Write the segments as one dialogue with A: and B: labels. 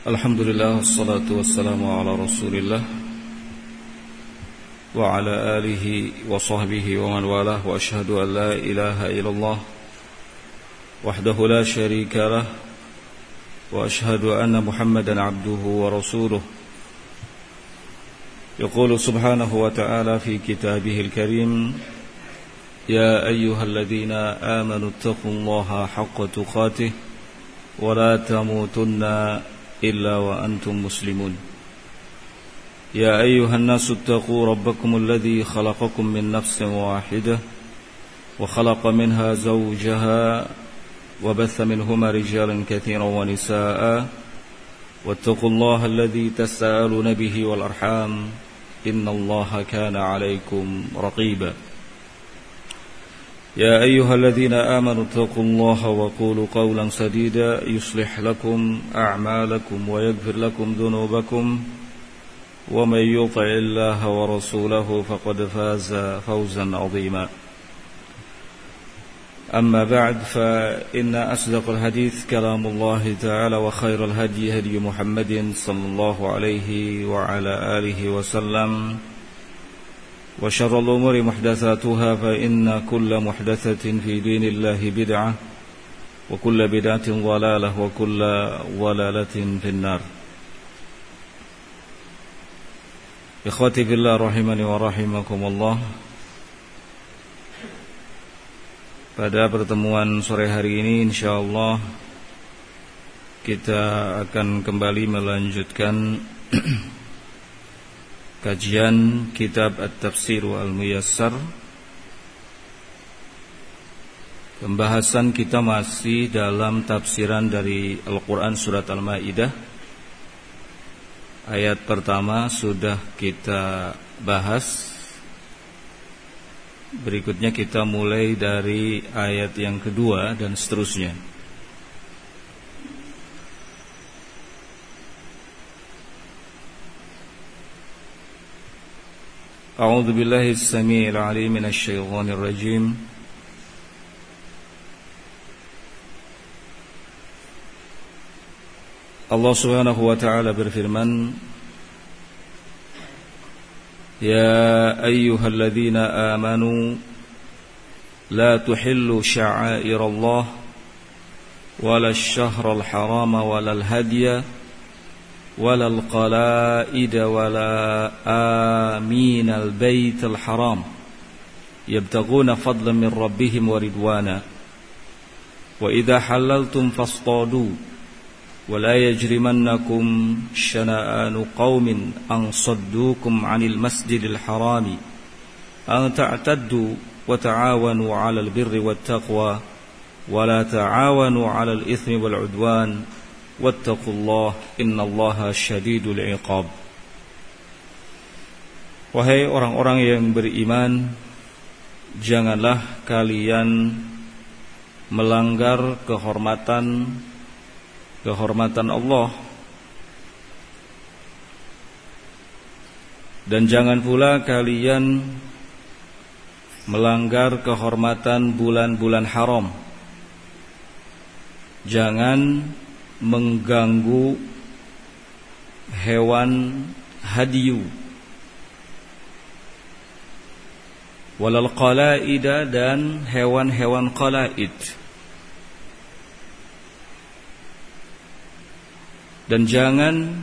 A: Alhamdulillah, wassalatu wassalamu ala rasulillah wa ala alihi wa sahbihi wa man walah, wa ashhadu an la ilaha illallah wahdahu la sharika lah, wa ashhadu anna Muhammadan abduhu wa rasuluh. Yaqulu subhanahu wa ta'ala fi kitabihil karim, ya ayyuhalladzina amanu taqullaha haqqa tuqatih wa la tamutunna إلا وأنتم مسلمون. يا أيها الناس اتقوا ربكم الذي خلقكم من نفس واحدة وخلق منها زوجها وبث منهما رجالا كثيرا ونساء واتقوا الله الذي تساءلون به والأرحام إن الله كان عليكم رقيبا. يا أيها الذين آمنوا اتقوا الله وقولوا قولا سديدا يصلح لكم أعمالكم ويغفر لكم ذنوبكم ومن يطع الله ورسوله فقد فاز فوزا عظيما. أما بعد، فإن أصدق الحديث كلام الله تعالى وخير الهدي هدي محمد صلى الله عليه وعلى آله وسلم وشر الأمور محدثاتها فإن كل محدثة في دين الله بدعة وكل بدعة ضلالة وكل ضلالة في النار. Ikhwati fillah rahimani wa rahimakumullah. Pada pertemuan sore hari ini insyaallah kita akan kembali melanjutkan kajian kitab At-Tafsir Al-Muyassar. Pembahasan kita masih dalam tafsiran dari Al-Quran Surat Al-Ma'idah. Ayat pertama sudah kita bahas. Berikutnya kita mulai dari ayat yang kedua dan seterusnya. أعوذ بالله السميع العليم من الشيطان الرجيم. Allah subhanahu wa ta'ala berfirman, Ya ayyuhalladzina amanu la tuhillu sya'airallah wala ash-shahral harama wala al-hadiya ولا القلائد ولا آمين البيت الحرام يبتغون فضلا من ربهم ورضوانا وإذا حللتم فاصطادوا ولا يجرمنكم شنآن قوم أن صدوكم عن المسجد الحرام أن تعتدوا وتعاونوا على البر والتقوى ولا تعاونوا على الإثم والعدوان wattaqullah innallaha syadidul iqab. Wahai orang-orang yang beriman, janganlah kalian melanggar kehormatan Allah, dan jangan pula kalian melanggar kehormatan bulan-bulan haram. Jangan mengganggu hewan hadiyu, walal qalaida, dan hewan-hewan qalaid, dan jangan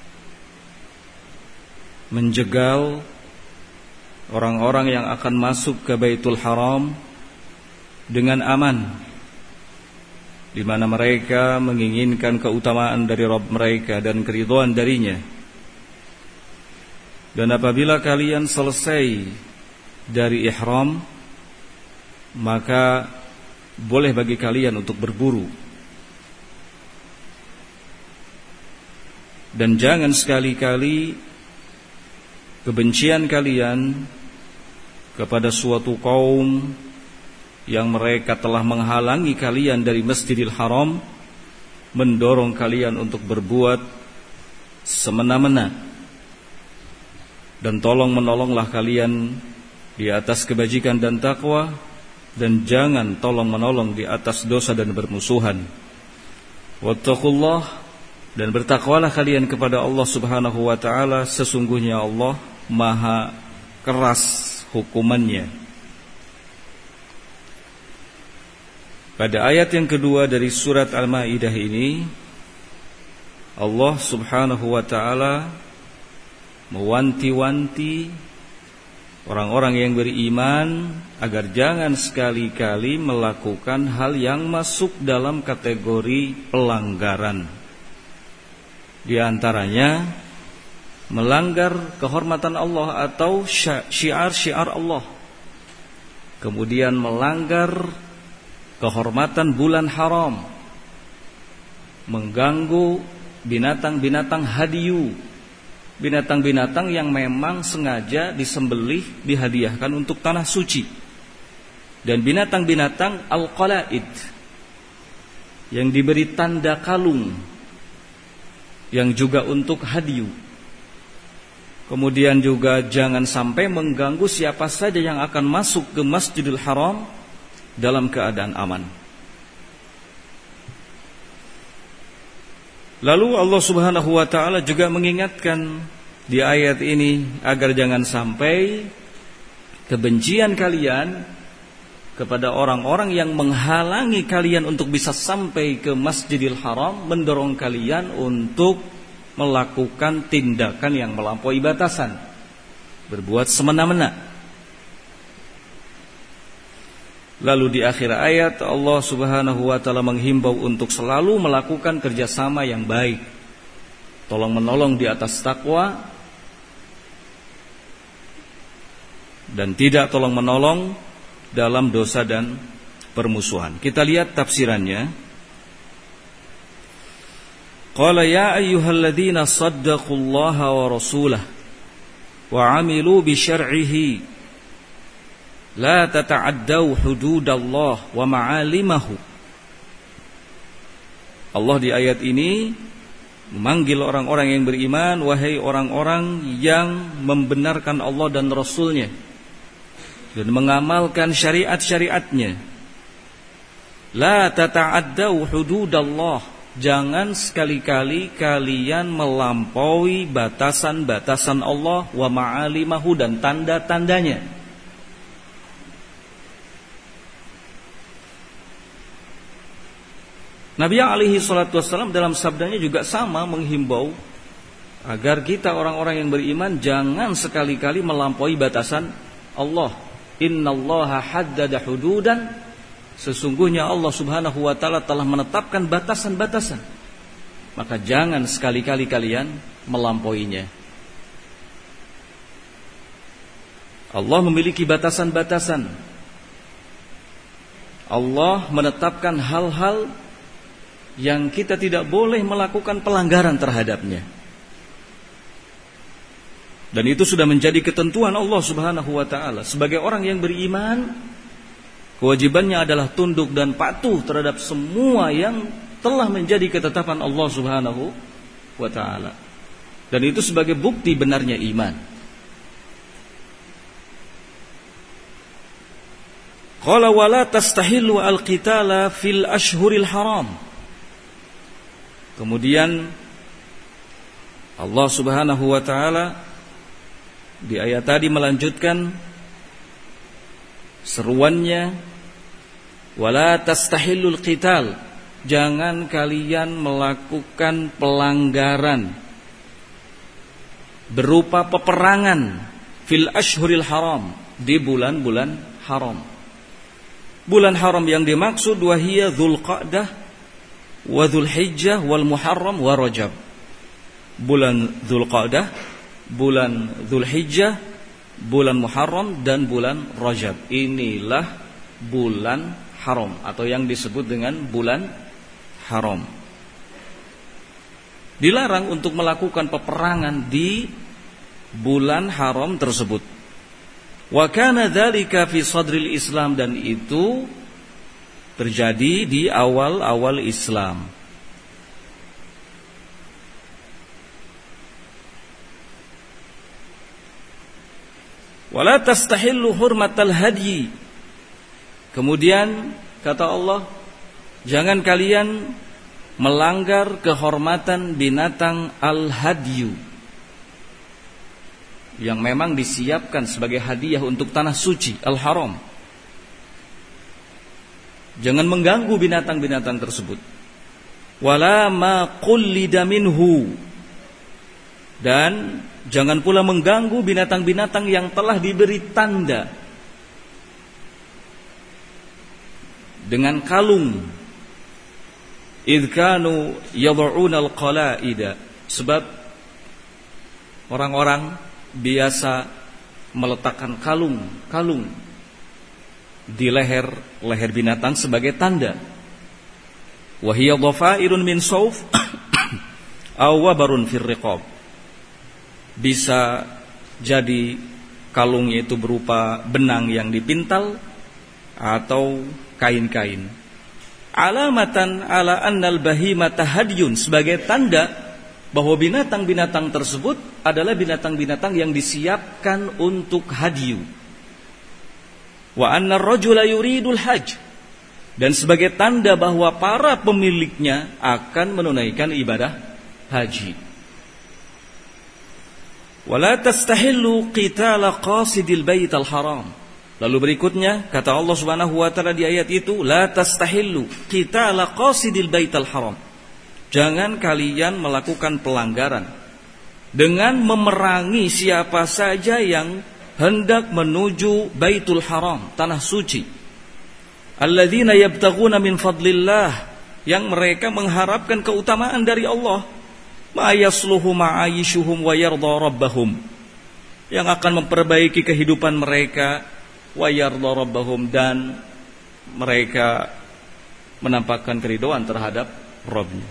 A: menjegal orang-orang yang akan masuk ke Baitul Haram dengan aman, di mana mereka menginginkan keutamaan dari Rabb mereka dan keridhaan darinya. Dan apabila kalian selesai dari ihram, maka boleh bagi kalian untuk berburu. Dan jangan sekali-kali kebencian kalian kepada suatu kaum yang mereka telah menghalangi kalian dari Masjidil Haram mendorong kalian untuk berbuat semena-mena. Dan tolong menolonglah kalian di atas kebajikan dan takwa, dan jangan tolong menolong di atas dosa dan bermusuhan. Wattaqullah Dan bertakwalah kalian kepada Allah Subhanahu wa ta'ala, sesungguhnya Allah maha keras hukumannya. Pada ayat yang kedua dari surat Al-Maidah ini, Allah Subhanahu wa ta'ala mewanti-wanti orang-orang yang beriman agar jangan sekali-kali melakukan hal yang masuk dalam kategori pelanggaran. Di antaranya melanggar kehormatan Allah atau syiar-syiar Allah. Kemudian melanggar kehormatan bulan haram, mengganggu binatang-binatang hadiyu, binatang-binatang yang memang sengaja disembelih, dihadiahkan untuk tanah suci, dan binatang-binatang al-qalaid yang diberi tanda kalung yang juga untuk hadiyu. Kemudian juga jangan sampai mengganggu siapa saja yang akan masuk ke Masjidil Haram dalam keadaan aman. Lalu Allah Subhanahu wa ta'ala juga mengingatkan di ayat ini agar jangan sampai kebencian kalian kepada orang-orang yang menghalangi kalian untuk bisa sampai ke Masjidil Haram, mendorong kalian untuk melakukan tindakan yang melampaui batasan, berbuat semena-mena. Lalu di akhir ayat Allah Subhanahu wa ta'ala menghimbau untuk selalu melakukan kerjasama yang baik, tolong menolong di atas takwa, dan tidak tolong menolong dalam dosa dan permusuhan. Kita lihat tafsirannya. Qala ya ayyuhalladzina saddaqullaha wa rasulah wa 'amilu bi syar'ihi la tata'addaw hududallah wa ma'alimahu. Allah di ayat ini memanggil orang-orang yang beriman, wahai orang-orang yang membenarkan Allah dan Rasulnya dan mengamalkan syariat-syariatnya. La tata'addaw hududallah, jangan sekali-kali kalian melampaui batasan-batasan Allah, wa ma'alimahu, dan tanda-tandanya. Nabi alaihi salatu wassalam dalam sabdanya juga sama menghimbau agar kita orang-orang yang beriman jangan sekali-kali melampaui batasan Allah. Innallaha haddada hududan, sesungguhnya Allah Subhanahu wa ta'ala telah menetapkan batasan-batasan, maka jangan sekali-kali kalian melampauinya. Allah memiliki batasan-batasan. Allah menetapkan hal-hal yang kita tidak boleh melakukan pelanggaran terhadapnya. Dan itu sudah menjadi ketentuan Allah Subhanahu wa ta'ala. Sebagai orang yang beriman, kewajibannya adalah tunduk dan patuh terhadap semua yang telah menjadi ketetapan Allah Subhanahu wa ta'ala. Dan itu sebagai bukti benarnya iman. Qala wala tastahillu al-qitala fil ashhuril haram. Kemudian Allah Subhanahu wa ta'ala di ayat tadi melanjutkan seruannya, wala tastahillul qital, jangan kalian melakukan pelanggaran berupa peperangan fil ashhuril haram, di bulan-bulan haram. Bulan haram yang dimaksud wahiyya Dzulqa'dah wa Dzulhijjah wal Muharram wa Rajab. Bulan Dzulqa'dah, bulan Dzulhijjah, bulan Muharram, dan bulan Rajab. Inilah bulan haram atau yang disebut dengan bulan haram. Dilarang untuk melakukan peperangan di bulan haram tersebut. Wa kana dzalika fi sadril Islam, dan itu terjadi di awal-awal Islam. Wala tastahillu hurmatal hadyi. Kemudian kata Allah, jangan kalian melanggar kehormatan binatang al-hadyu yang memang disiapkan sebagai hadiah untuk tanah suci al-haram. Jangan mengganggu binatang-binatang tersebut. Wala ma qullida minhu, dan jangan pula mengganggu binatang-binatang yang telah diberi tanda dengan kalung. Idh kanu yad'una al-qala'ida, sebab orang-orang biasa meletakkan kalung di leher binatang sebagai tanda. Wa hiya dhafairun min sauf aw wabarun fir riqab. Bisa jadi kalungnya itu berupa benang yang dipintal atau kain-kain. Alamatan ala annal bahimata hadyun, sebagai tanda bahwa binatang-binatang tersebut adalah binatang-binatang yang disiapkan untuk hadyu. Wa annar rajula yuridul hajj, dan sebagai tanda bahwa para pemiliknya akan menunaikan ibadah haji. Wala tastahillu qitala qasidil baital haram. Lalu berikutnya kata Allah Subhanahu wa taala di ayat itu, la tastahillu qitala qasidil baital haram. Jangan kalian melakukan pelanggaran dengan memerangi siapa saja yang hendak menuju Baitul Haram, tanah suci. Alladzina yabtaghuna min fadlillah, yang mereka mengharapkan keutamaan dari Allah. Ma yasluhu ma'ayishuhum wa yarda rabbahum, yang akan memperbaiki kehidupan mereka, wa yarda rabbahum, dan mereka menampakkan keridhaan terhadap Rabbnya.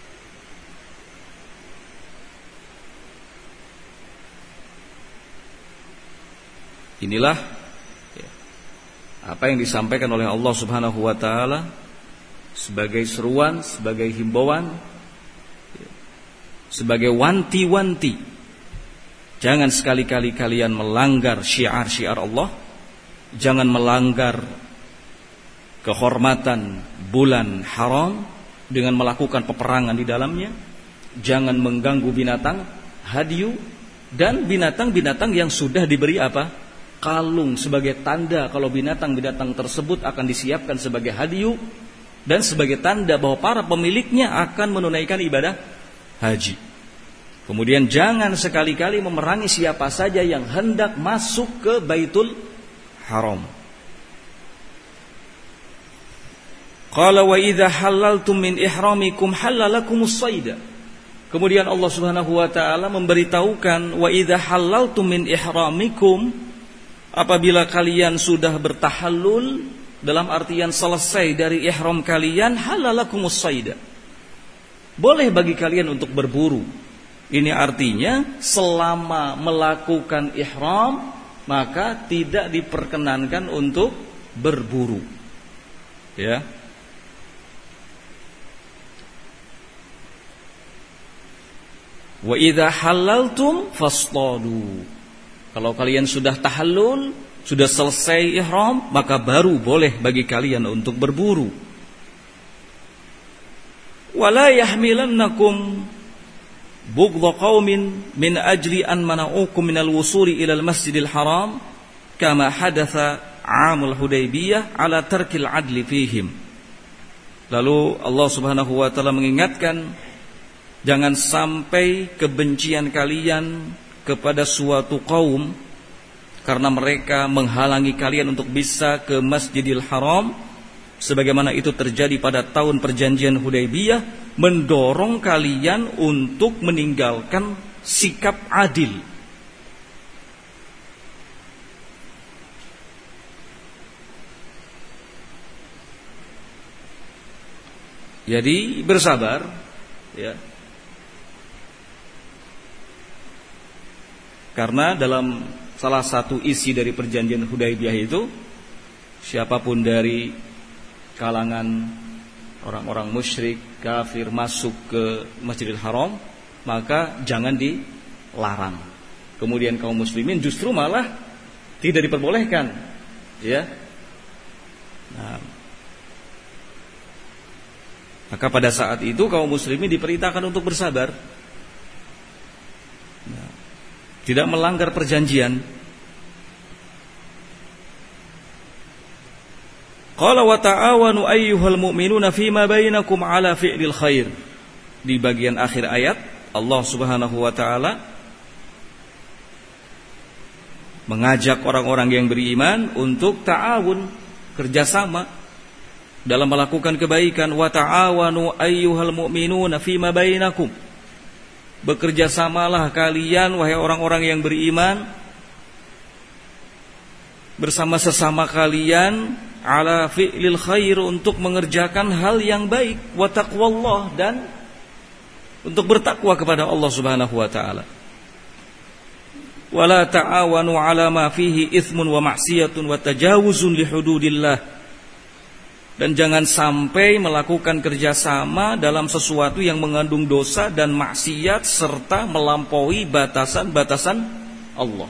A: Inilah apa yang disampaikan oleh Allah Subhanahu wa taala sebagai seruan, sebagai himbauan, sebagai wanti-wanti. Jangan sekali-kali kalian melanggar syiar-syiar Allah. Jangan melanggar kehormatan bulan haram dengan melakukan peperangan di dalamnya. Jangan mengganggu binatang hadyu dan binatang-binatang yang sudah diberi apa? Kalung sebagai tanda kalau binatang-binatang tersebut akan disiapkan sebagai hadyu dan sebagai tanda bahwa para pemiliknya akan menunaikan ibadah haji. Kemudian jangan sekali-kali memerangi siapa saja yang hendak masuk ke Baitul Haram. Qala wa idza halaltum min ihramikum halalakumus sayda. Kemudian Allah Subhanahu wa taala memberitahukan, wa idza halaltum min ihramikum, apabila kalian sudah bertahallul, dalam artian selesai dari ihram kalian, halalakumus sayda, boleh bagi kalian untuk berburu. Ini artinya selama melakukan ihram maka tidak diperkenankan untuk berburu. Ya. Wa idza halaltum fastadu. Kalau kalian sudah tahallul, sudah selesai ihram, maka baru boleh bagi kalian untuk berburu. Wala yahmilannakum bughdha qaumin min ajli an mana'ukum minal wusuli ilal masjidil haram kama hadatha 'amul Hudaybiyah ala tarkil adli fihim. Lalu Allah Subhanahu wa taala mengingatkan, jangan sampai kebencian kalian kepada suatu kaum karena mereka menghalangi kalian untuk bisa ke Masjidil Haram, sebagaimana itu terjadi pada tahun perjanjian Hudaybiyah, mendorong kalian untuk meninggalkan sikap adil. Jadi bersabar, ya. Karena dalam salah satu isi dari perjanjian Hudaybiyah itu, siapapun dari kalangan orang-orang musyrik, kafir masuk ke Masjidil Haram, maka jangan dilarang. Kemudian kaum muslimin justru malah tidak diperbolehkan, ya. Nah, Maka pada saat itu kaum muslimin diperintahkan untuk bersabar, tidak melanggar perjanjian. Qala wa ta'awanu ayyuhal mu'minuna fima bainakum ala fi'lil khair. Di bagian akhir ayat Allah Subhanahu wa taala mengajak orang-orang yang beriman untuk ta'awun, kerjasama dalam melakukan kebaikan. Wa ta'awanu ayyuhal mu'minuna fima bainakum. Bekerjasamalah kalian wahai orang-orang yang beriman bersama sesama kalian ala fi'lil khair, untuk mengerjakan hal yang baik, wa taqwallah, dan untuk bertakwa kepada Allah Subhanahu wa taala. Wala ta'awanu ala ma fihi itsmun wa ma'siyatun wa tajawuzun li hududillah. Dan jangan sampai melakukan kerjasama dalam sesuatu yang mengandung dosa dan maksiat serta melampaui batasan-batasan Allah.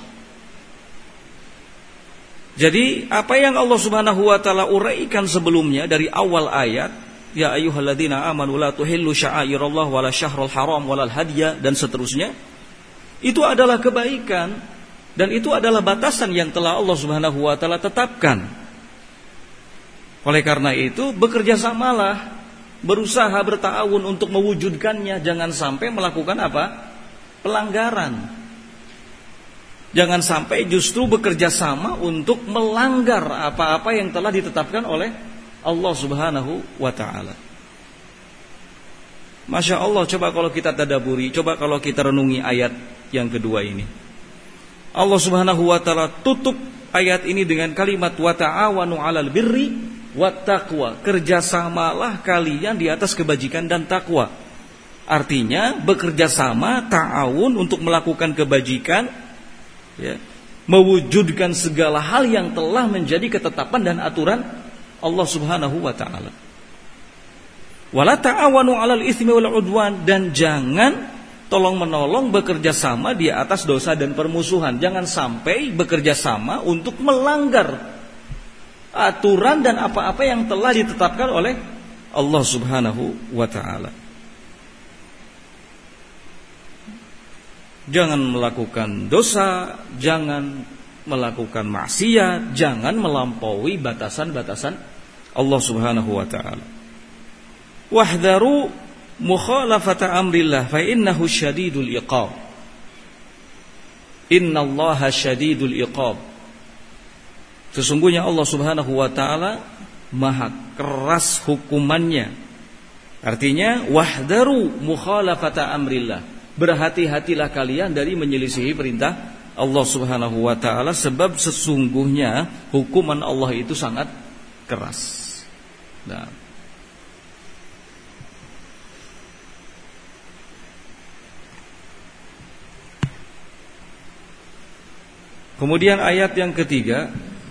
A: Jadi apa yang Allah Subhanahu wa taala uraikan sebelumnya dari awal ayat, ya ayyuhalladzina amanu la tuhillu sya'airallah wala syahrul haram walal hadya, dan seterusnya, itu adalah kebaikan dan itu adalah batasan yang telah Allah Subhanahu wa taala tetapkan. Oleh karena itu bekerjasamalah, berusaha berta'awun untuk mewujudkannya, jangan sampai melakukan apa? Pelanggaran. Jangan sampai justru bekerja sama untuk melanggar apa-apa yang telah ditetapkan oleh Allah Subhanahu wa ta'ala. Masya Allah, coba kalau kita tadaburi, coba kalau kita renungi ayat yang kedua ini. Allah Subhanahu wa ta'ala tutup ayat ini dengan kalimat wa ta'awanu 'alal birri wat taqwa. Kerjasamalah kalian di atas kebajikan dan takwa. Artinya bekerja sama, ta'awun untuk melakukan kebajikan, ya, mewujudkan segala hal yang telah menjadi ketetapan dan aturan Allah Subhanahu wa taala. Wala ta'awanu 'alal itsmi wal 'udwan, dan jangan tolong-menolong bekerja sama di atas dosa dan permusuhan. Jangan sampai bekerja sama untuk melanggar aturan dan apa-apa yang telah ditetapkan oleh Allah Subhanahu wa taala. Jangan melakukan dosa, jangan melakukan maksiat, jangan melampaui batasan-batasan Allah Subhanahu wa taala. Wahdharu mukhalafata amrillah fa innahu syadidul iqab. Innallaha syadidul iqab. Sesungguhnya Allah Subhanahu wa taala maha keras hukumannya. Artinya wahdharu mukhalafata amrillah. Berhati-hatilah kalian dari menyelisihi perintah Allah Subhanahu wa taala, sebab sesungguhnya hukuman Allah itu sangat keras. Nah, kemudian ayat yang ketiga,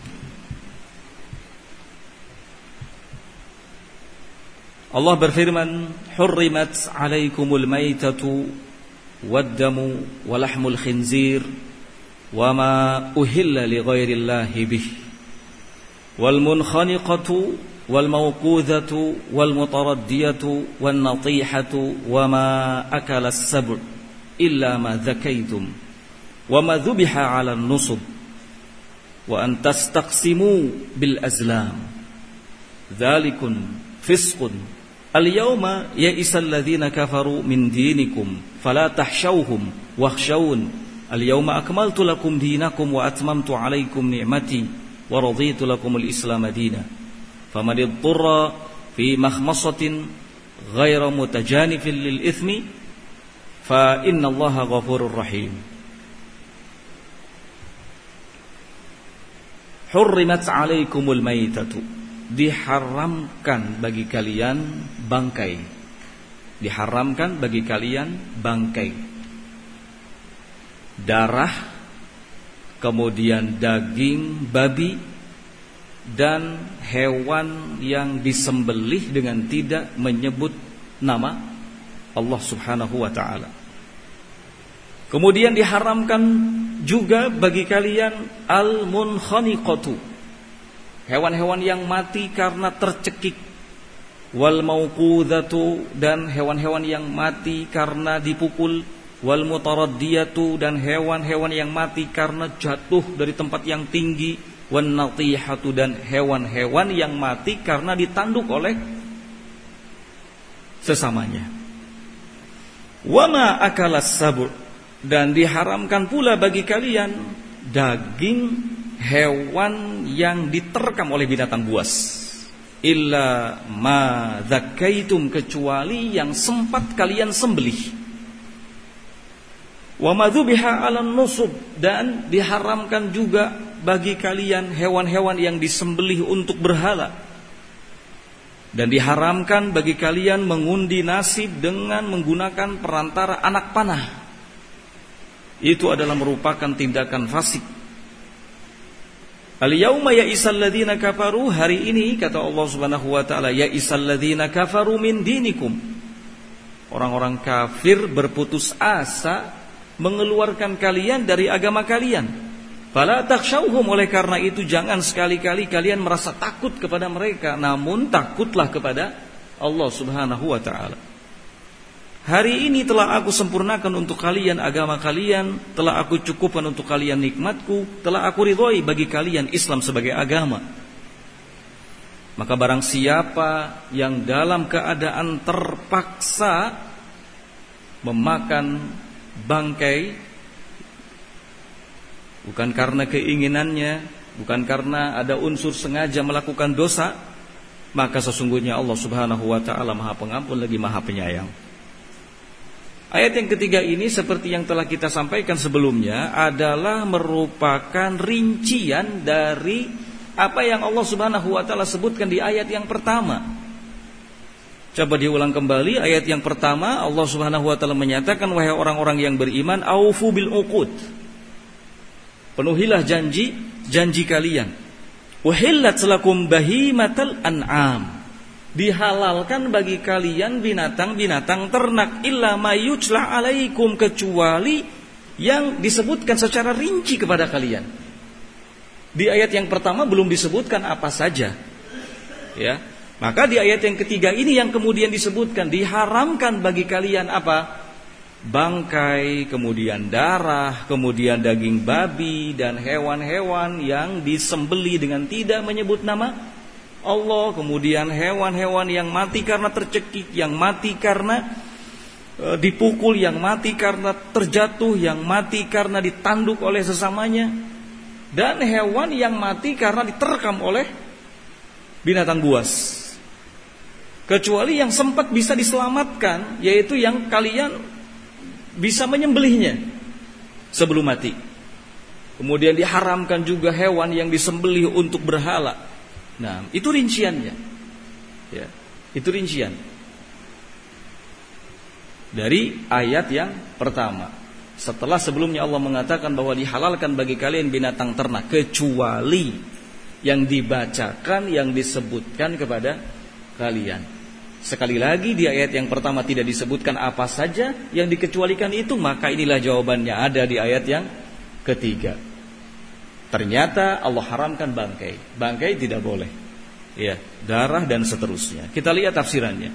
A: Allah berfirman, hurrimat 'alaikumul maitatu waddamu walahmul khinzir wama uhilla lighairillahi bih wal munkhaniqatu wal mawqudhatu wal mutaraddiyatu wan natihatu wama akala as-sab' illa ma dzakaytum wama dhubiha 'ala an-nusub wa an tastaqsimu bil azlam dzalikum fisqun. Al-yawma ya'isal ladzina kafaru min dinikum fala tahshawhum wakhshawun. Al-yawma akmaltu lakum dinakum wa atmamtu 'alaikum ni'mati wa raditu lakumul Islam dinan. Faman idtarra fi makhmasatin ghaira mutajanifin lil itsmi fa innallaha ghafurur rahim. Hurrimat 'alaikumul maitatu. Diharamkan bagi kalian bangkai. Diharamkan bagi kalian bangkai, darah, kemudian daging babi, dan hewan yang disembelih dengan tidak menyebut nama Allah Subhanahu wa ta'ala. Kemudian diharamkan juga bagi kalian al-munkhaniqatu, hewan-hewan yang mati karena tercekik wal mauqudatu, dan hewan-hewan yang mati karena dipukul, wal mutaraddiyatu, dan hewan-hewan yang mati karena jatuh dari tempat yang tinggi, wan natihatu, dan hewan-hewan yang mati karena ditanduk oleh sesamanya. Wama akalas sabur, dan diharamkan pula bagi kalian daging hewan yang diterkam oleh binatang buas. Illa ma dzakaitum, kecuali yang sempat kalian sembelih. Wa madzubiha 'alan nusub, dan diharamkan juga bagi kalian hewan-hewan yang disembelih untuk berhala. Dan diharamkan bagi kalian mengundi nasib dengan menggunakan perantara anak panah. Itu adalah merupakan tindakan fasik. Al-yauma ya'isal ladzina kafaru, hari ini kata Allah Subhanahu wa taala, ya'isal ladzina kafaru min dinikum. Orang-orang kafir berputus asa mengeluarkan kalian dari agama kalian. Fala takhshawhum, oleh karena itu jangan sekali-kali kalian merasa takut kepada mereka, namun takutlah kepada Allah Subhanahu wa taala. Hari ini telah aku sempurnakan untuk kalian agama kalian, telah aku cukupkan untuk kalian nikmatku, telah aku ridhoi bagi kalian Islam sebagai agama. Maka barang siapa yang dalam keadaan terpaksa memakan bangkai, bukan karena keinginannya, bukan karena ada unsur sengaja melakukan dosa, maka sesungguhnya Allah Subhanahu wa taala Maha Pengampun lagi Maha Penyayang. Ayat yang ketiga ini, seperti yang telah kita sampaikan sebelumnya, adalah merupakan rincian dari apa yang Allah Subhanahu wa taala sebutkan di ayat yang pertama. Coba diulang kembali ayat yang pertama. Allah Subhanahu wa taala menyatakan, wahai orang-orang yang beriman, aufu bil uqud, penuhilah janji kalian. Uhillat lakum bahimatal an'am, dihalalkan bagi kalian binatang-binatang ternak, illa ma yutla alaikum, kecuali yang disebutkan secara rinci kepada kalian. Di ayat yang pertama belum disebutkan apa saja, ya. Maka di ayat yang ketiga ini yang kemudian disebutkan, diharamkan bagi kalian apa? Bangkai, kemudian darah, kemudian daging babi, dan hewan-hewan yang disembeli dengan tidak menyebut nama Allah, kemudian hewan-hewan yang mati karena tercekik, yang mati karena dipukul, yang mati karena terjatuh, yang mati karena ditanduk oleh sesamanya, dan hewan yang mati karena diterkam oleh binatang buas. Kecuali yang sempat bisa diselamatkan, yaitu yang kalian bisa menyembelihnya sebelum mati. Kemudian diharamkan juga hewan yang disembelih untuk berhala. Nah, itu rinciannya. Ya, itu rincian dari ayat yang pertama. Setelah sebelumnya Allah mengatakan bahwa dihalalkan bagi kalian binatang ternak, kecuali yang dibacakan, yang disebutkan kepada kalian. Sekali lagi di ayat yang pertama tidak disebutkan apa saja yang dikecualikan itu, maka inilah jawabannya ada di ayat yang ketiga. Ternyata Allah haramkan bangkai. Bangkai tidak boleh. Ya, darah dan seterusnya. Kita lihat tafsirannya.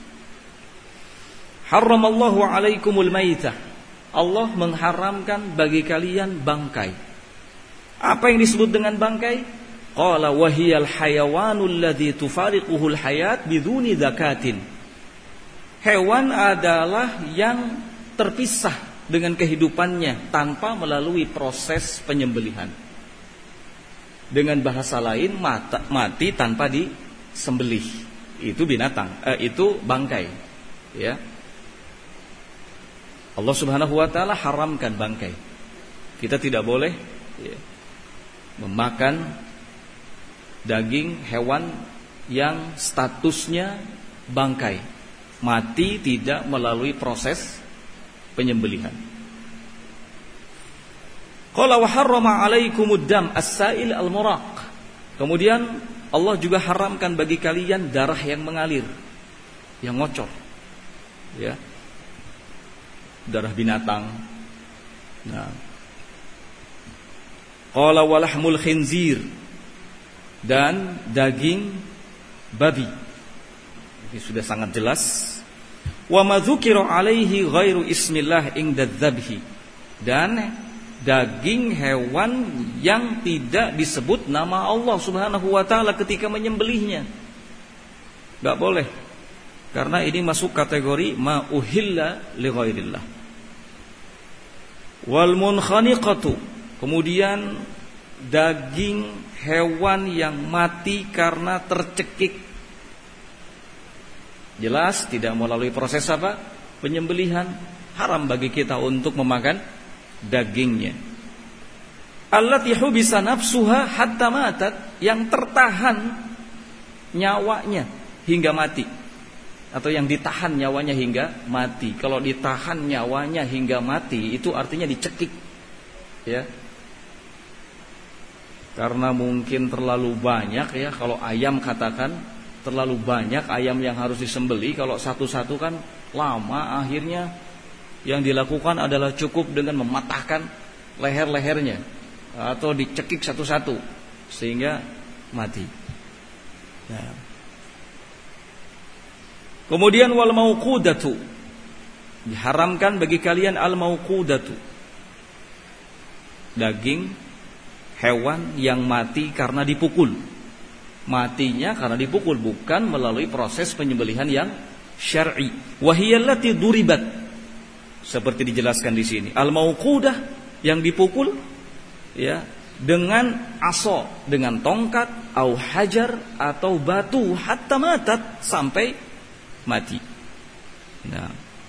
A: Haramallahu alaikumul maitah. Allah mengharamkan bagi kalian bangkai. Apa yang disebut dengan bangkai? Qala wahiyal hayawanul ladzi tufariquhul hayat biduni zakatin. Hewan adalah yang terpisah dengan kehidupannya tanpa melalui proses penyembelihan. Dengan bahasa lain, mati tanpa disembelih. Itu binatang, itu bangkai. Ya. Allah Subhanahu wa taala haramkan bangkai. Kita tidak boleh memakan daging hewan yang statusnya bangkai, mati tidak melalui proses penyembelihan. Qala wa harrama 'alaikumud dam as-sa'il al-muraq. Kemudian Allah juga haramkan bagi kalian darah yang mengalir, yang ngocor. Ya. Darah binatang. Nah. Qala wa lahmul khinzir, dan daging babi. Ini sudah sangat jelas. Wa madzukira alaihi ghairu ismillah inda dzabhi. Dan daging hewan yang tidak disebut nama Allah Subhanahu wa taala ketika menyembelihnya. Enggak boleh. Karena ini masuk kategori ma uhilla li ghairillah. Wal munkhaniqatu, kemudian daging hewan yang mati karena tercekik. Jelas tidak melalui proses apa? Penyembelihan. Haram bagi kita untuk memakan dagingnya. Allati hubisa nafsuha hatta matat, yang tertahan nyawanya hingga mati. Atau yang ditahan nyawanya hingga mati. Kalau ditahan nyawanya hingga mati, itu artinya dicekik, ya. Karena mungkin terlalu banyak, ya. Kalau ayam katakan terlalu banyak ayam yang harus disembeli. Kalau satu-satu kan lama. Akhirnya yang dilakukan adalah cukup dengan mematahkan leher-lehernya atau dicekik satu-satu sehingga mati. Nah. Kemudian wal mauqudatu, diharamkan bagi kalian al mauqudatu, daging hewan yang mati karena dipukul. Matinya karena dipukul, bukan melalui proses penyembelihan yang syar'i. Wa hiya allati duribat, seperti dijelaskan di sini. Al mauqudah, yang dipukul, ya, dengan aso, dengan tongkat, au hajar, atau batu, hatta matat, sampai mati. Nah,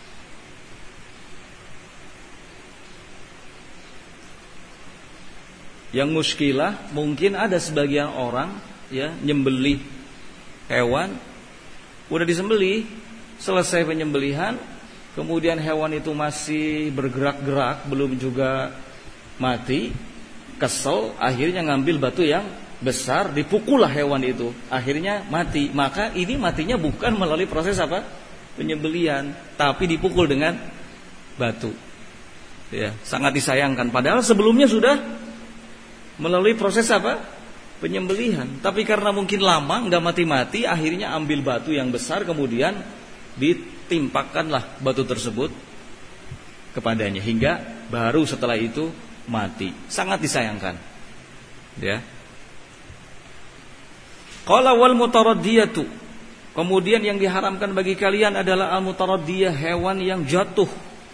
A: yang muskilah, mungkin ada sebagian orang, ya, nyembelih hewan, udah disembelih, selesai penyembelihan, kemudian hewan itu masih bergerak-gerak, belum juga mati, kesel, akhirnya ngambil batu yang besar, dipukullah hewan itu, akhirnya mati. Maka ini matinya bukan melalui proses apa? Penyembelihan, tapi dipukul dengan batu. Ya, sangat disayangkan. Padahal sebelumnya sudah melalui proses apa? Penyembelihan. Tapi karena mungkin lama nggak mati-mati, akhirnya ambil batu yang besar, kemudian ditimpakanlah batu tersebut kepadanya hingga baru setelah itu mati. Sangat disayangkan. Ya. Qala wal mutaraddiyatu, kemudian yang diharamkan bagi kalian adalah al mutaraddiyah, hewan yang jatuh.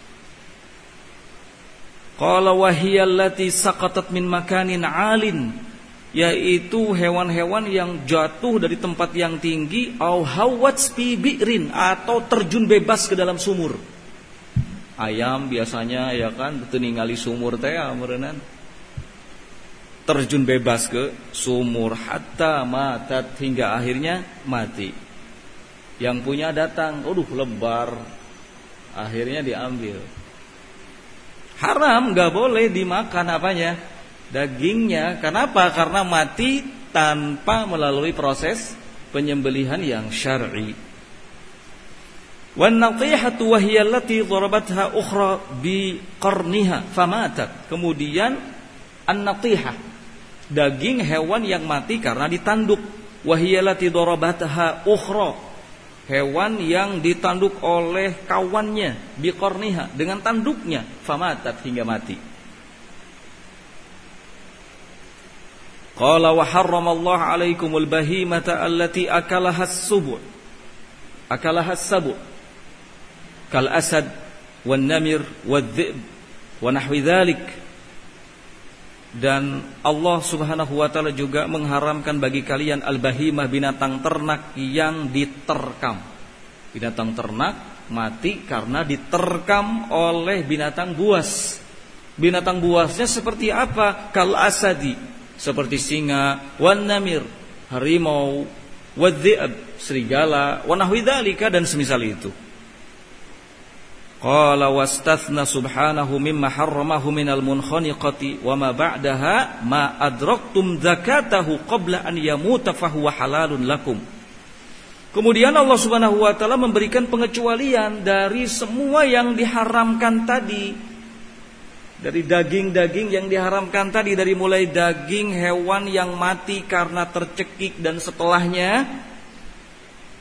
A: Qala wa hiya allati saqatat min makanin 'alin, yaitu hewan-hewan yang jatuh dari tempat yang tinggi, au hawat fi bi'rin, atau terjun bebas ke dalam sumur. Ayam biasanya, ya kan, betul ningali sumur teh ameureunana. Terjun bebas ke sumur hatta matat, hingga akhirnya mati. Yang punya datang, lebar, akhirnya diambil. Haram, gak boleh dimakan apanya? Dagingnya. Kenapa? Karena mati tanpa melalui proses penyembelihan yang syar'i. Wan naqihatu wa hiya allati darabatha ukhra bi qarniha famatat. Kemudian an-naqihah, daging hewan yang mati karena ditanduk. Wahiyalati darabatha ukhra, hewan yang ditanduk oleh kawannya, biqarniha, dengan tanduknya, famatat, hingga mati. Qala wa harramallahu 'alaikumul bahimata allati akalaha as-subu' kal asad wan namir wadh-dhi'b wa nahwi dzalik. Dan Allah Subhanahu wa taala juga mengharamkan bagi kalian al-bahimah, binatang ternak yang diterkam. Binatang ternak mati karena diterkam oleh binatang buas. Binatang buasnya seperti apa? Kal asadi, seperti singa, wan namir, harimau, wadh-dhi'b, serigala, wa nahwi dzalika, dan semisal itu. Qala wastathna subhanahu mimma harramahu minal munkhaniqati wa ma ba'daha ma adraktum zakatahu qabla an yamuta fahuwa halalun lakum. Kemudian Allah Subhanahu wa taala memberikan pengecualian dari semua yang diharamkan tadi. Dari daging-daging yang diharamkan tadi, dari mulai daging hewan yang mati karena tercekik dan setelahnya,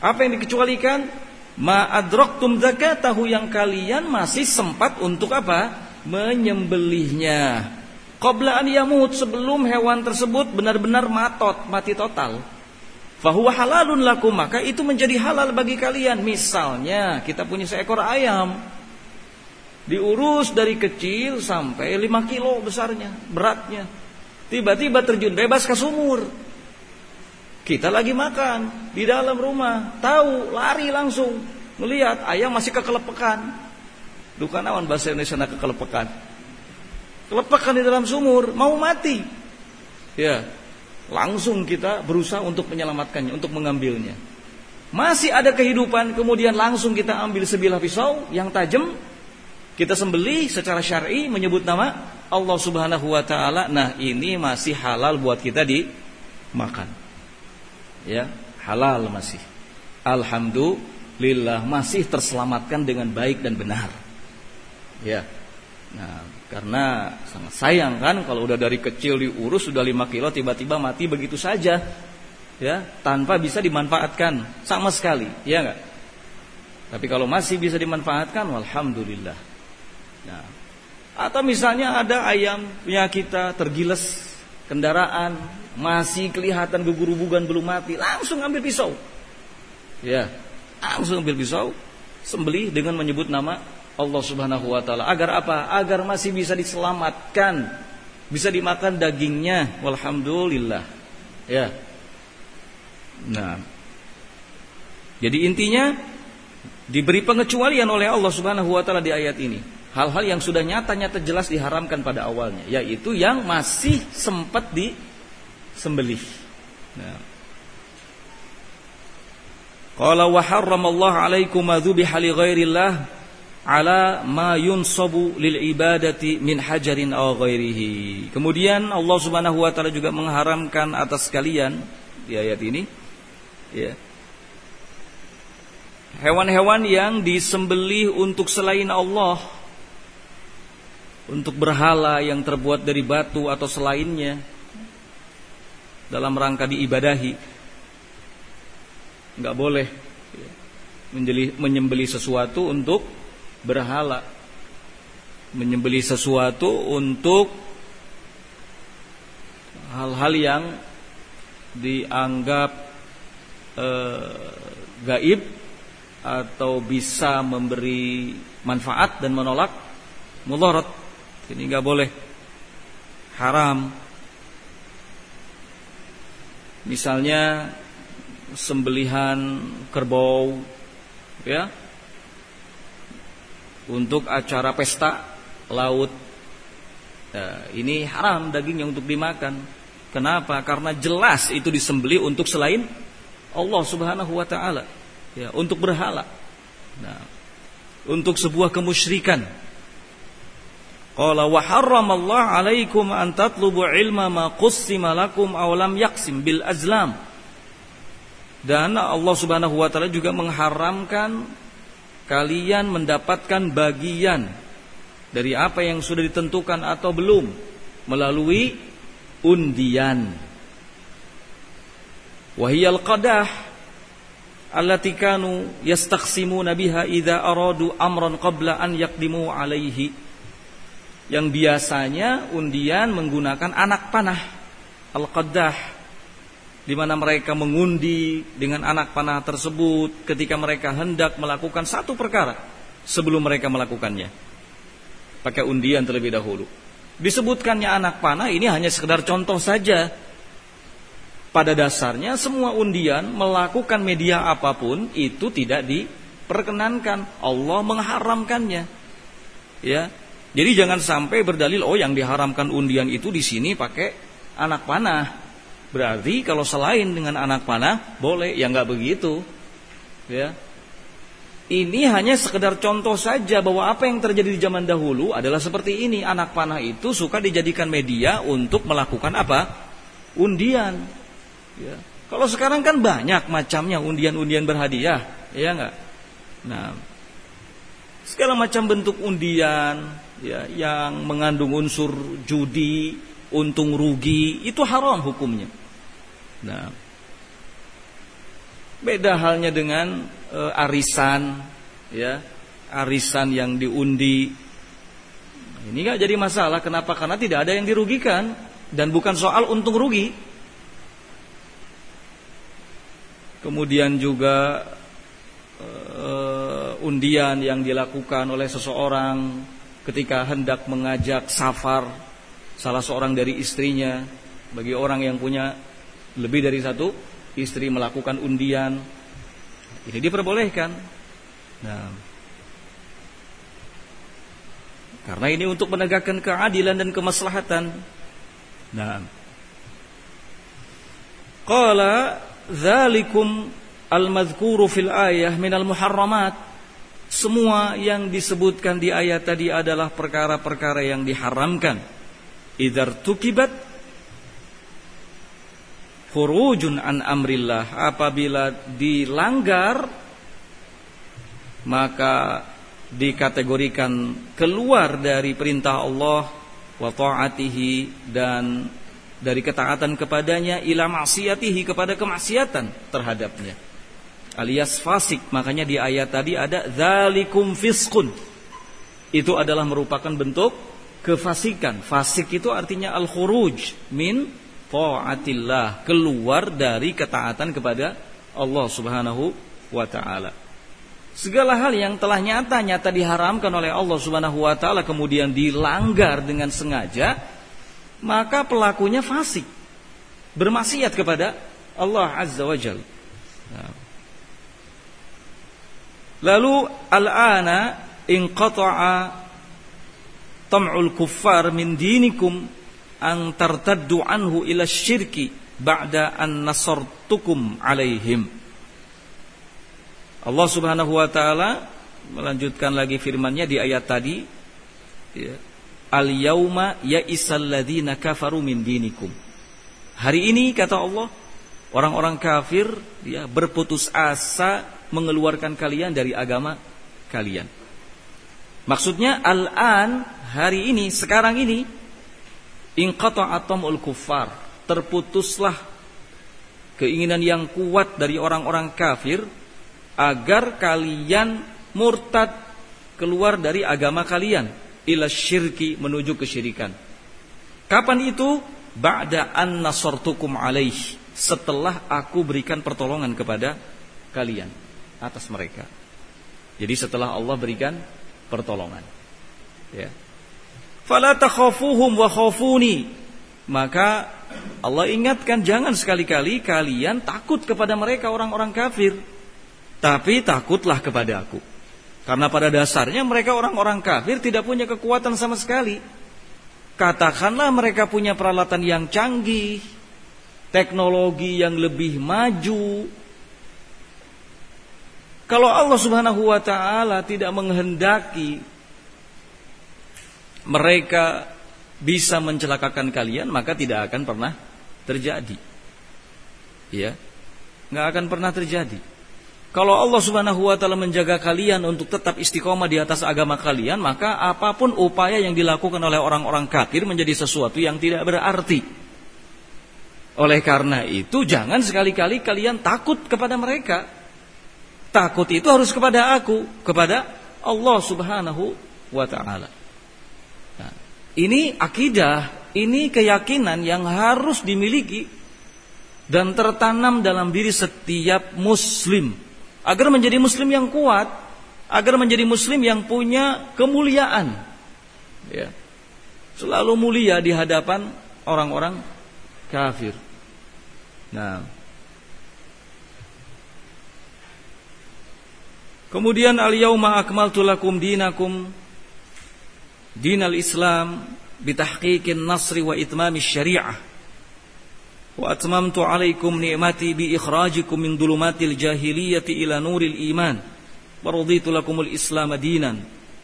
A: Apa yang dikecualikan? Ma adraktum zakatahu, yang kalian masih sempat untuk apa? Menyembelihnya. Qabla an yamut, sebelum hewan tersebut benar-benar mati total. Fahuwa halalun lakum, maka itu menjadi halal bagi kalian. Misalnya kita punya seekor ayam, diurus dari kecil sampai 5 kilo besarnya, beratnya. Tiba-tiba terjun bebas ke sumur. Kita lagi makan di dalam rumah, tahu, lari langsung melihat ayam masih kekelepekan. Dukan awan bahasa Indonesia kekelepekan. Kelepekan di dalam sumur, mau mati. Ya, langsung kita berusaha untuk menyelamatkannya, untuk mengambilnya. Masih ada kehidupan, kemudian langsung kita ambil sebilah pisau yang tajam, kita sembelih secara syar'i menyebut nama Allah Subhanahu wa taala. Nah, ini masih halal buat kita dimakan. Ya, halal masih. Alhamdulillah masih terselamatkan dengan baik dan benar. Ya. Nah, karena sangat sayang kan kalau udah dari kecil diurus sudah 5 kilo tiba-tiba mati begitu saja. Ya, tanpa bisa dimanfaatkan sama sekali, ya enggak? Tapi kalau masih bisa dimanfaatkan, alhamdulillah. Nah, atau misalnya ada ayam punya kita tergiles kendaraan, masih kelihatan gugur-guguran belum mati, langsung ambil pisau. Ya, langsung ambil pisau, sembelih dengan menyebut nama Allah Subhanahu wa taala. Agar apa? Agar masih bisa diselamatkan, bisa dimakan dagingnya. Walhamdulillah. Ya. Nah, jadi intinya diberi pengecualian oleh Allah Subhanahu wa taala di ayat ini. Hal-hal yang sudah nyata-nyata jelas diharamkan pada awalnya, yaitu yang masih sempat disembelih. Nah. Qala wa harramallahu 'alaikum ma dzubiha li ghairillah ala ma yunsabu lil ibadati min hajarin aw ghairihi. Kemudian Allah Subhanahu wa taala juga mengharamkan atas kalian di ayat ini, ya, hewan-hewan yang disembelih untuk selain Allah, untuk berhala yang terbuat dari batu atau selainnya, dalam rangka diibadahi. Enggak boleh menyembelih sesuatu untuk berhala, menyembelih sesuatu untuk hal-hal yang dianggap gaib atau bisa memberi manfaat dan menolak mudarat. Ini enggak boleh, haram. Misalnya sembelihan kerbau, ya, untuk acara pesta laut. Nah, ini haram dagingnya untuk dimakan. Kenapa? Karena jelas itu disembelih untuk selain Allah Subhanahu wa taala, ya, untuk berhala. Nah, untuk sebuah kemusyrikan. Qala wa harramallahu 'alaikum an tatlubu ilma ma qussima lakum aw lam yaqsim bil azlam. Dan Allah Subhanahu wa taala juga mengharamkan kalian mendapatkan bagian dari apa yang sudah ditentukan atau belum melalui undian. Wahiyal qadah allati kanu yastaqsimuna biha idza aradu amran qabla an yaqdimu alaihi. Yang biasanya undian menggunakan anak panah, al-qadah, di mana mereka mengundi dengan anak panah tersebut ketika mereka hendak melakukan satu perkara sebelum mereka melakukannya. Pakai undian terlebih dahulu. Disebutkannya anak panah ini hanya sekedar contoh saja. Pada dasarnya semua undian melakukan media apapun itu tidak diperkenankan. Allah mengharamkannya. Ya. Jadi jangan sampai berdalil yang diharamkan undian itu di sini pakai anak panah. Berarti kalau selain dengan anak panah boleh, ya enggak begitu. Ya. Ini hanya sekedar contoh saja bahwa apa yang terjadi di zaman dahulu adalah seperti ini. Anak panah itu suka dijadikan media untuk melakukan apa? Undian. Ya. Kalau sekarang kan banyak macamnya undian-undian berhadiah, ya enggak? Nah, segala macam bentuk undian, ya, yang mengandung unsur judi, untung rugi, itu haram hukumnya. Nah, Beda halnya dengan arisan, ya, arisan yang diundi. Ini nggak jadi masalah. Kenapa? Karena tidak ada yang dirugikan dan bukan soal untung rugi. Kemudian juga undian yang dilakukan oleh seseorang ketika hendak mengajak safar salah seorang dari istrinya. Bagi orang yang punya lebih dari satu istri melakukan undian, ini diperbolehkan. Nah, karena ini untuk menegakkan keadilan dan kemaslahatan. Nah, qala dzalikum al-madhkuru fil ayah minal muharramat. Semua yang disebutkan di ayat tadi adalah perkara-perkara yang diharamkan. Idzar tukibat khurujun an amrillah, apabila dilanggar maka dikategorikan keluar dari perintah Allah wa ta'atihi, dan dari ketaatan kepadanya, ila maksiatihi, kepada kemaksiatan terhadapnya, alias fasik. Makanya di ayat tadi ada dzalikum fisqun. Itu adalah merupakan bentuk kefasikan. Fasik itu artinya al-khuruj min ta'atillah, keluar dari ketaatan kepada Allah Subhanahu wa taala. Segala hal yang telah nyata-nyata diharamkan oleh Allah Subhanahu wa taala kemudian dilanggar dengan sengaja, maka pelakunya fasik, bermaksiat kepada Allah Azza wa Jalla. Lalu al-ana inqata'a tam'ul kuffar min dinikum an tartaddu anhu ila syirki ba'da an nasartukum alaihim. Allah Subhanahu wa taala melanjutkan lagi firman-Nya di ayat tadi, ya, al-yauma ya'isal ladzina kafaru min dinikum. Hari ini, kata Allah, orang-orang kafir, ya, berputus asa mengeluarkan kalian dari agama kalian. Maksudnya al-an, hari ini, sekarang ini, inqata'atumul kuffar, terputuslah keinginan yang kuat dari orang-orang kafir agar kalian murtad, keluar dari agama kalian, ila syirki, menuju kesyirikan. Kapan itu? Ba'da an nasartukum alaih, setelah aku berikan pertolongan kepada kalian atas mereka. Jadi setelah Allah berikan pertolongan, ya. Fala takhafuhum wa khafuni, maka Allah ingatkan, jangan sekali-kali kalian takut kepada mereka orang-orang kafir, tapi takutlah kepada aku. Karena pada dasarnya mereka orang-orang kafir tidak punya kekuatan sama sekali. Katakanlah mereka punya peralatan yang canggih, teknologi yang lebih maju. Kalau Allah Subhanahu wa taala tidak menghendaki mereka bisa mencelakakan kalian, maka tidak akan pernah terjadi. Ya, nggak akan pernah terjadi. Kalau Allah Subhanahu wa taala menjaga kalian untuk tetap istiqomah di atas agama kalian, maka apapun upaya yang dilakukan oleh orang-orang kafir menjadi sesuatu yang tidak berarti. Oleh karena itu, jangan sekali-kali kalian takut kepada mereka. Takut itu harus kepada aku, kepada Allah Subhanahu wa taala. Nah, ini akidah, ini keyakinan yang harus dimiliki dan tertanam dalam diri setiap muslim, agar menjadi muslim yang kuat, agar menjadi muslim yang punya kemuliaan, ya, selalu mulia di hadapan orang-orang kafir. Nah, kemudian al-yauma akmaltu lakum dinakum, dinal Islam bitahqiqin nasri wa itmami syariah, wa atmamtu alaikum ni'mati bi ikhrajikum min dhulumatil jahiliyati ila nuril iman, wa raditu lakumul Islam dinan.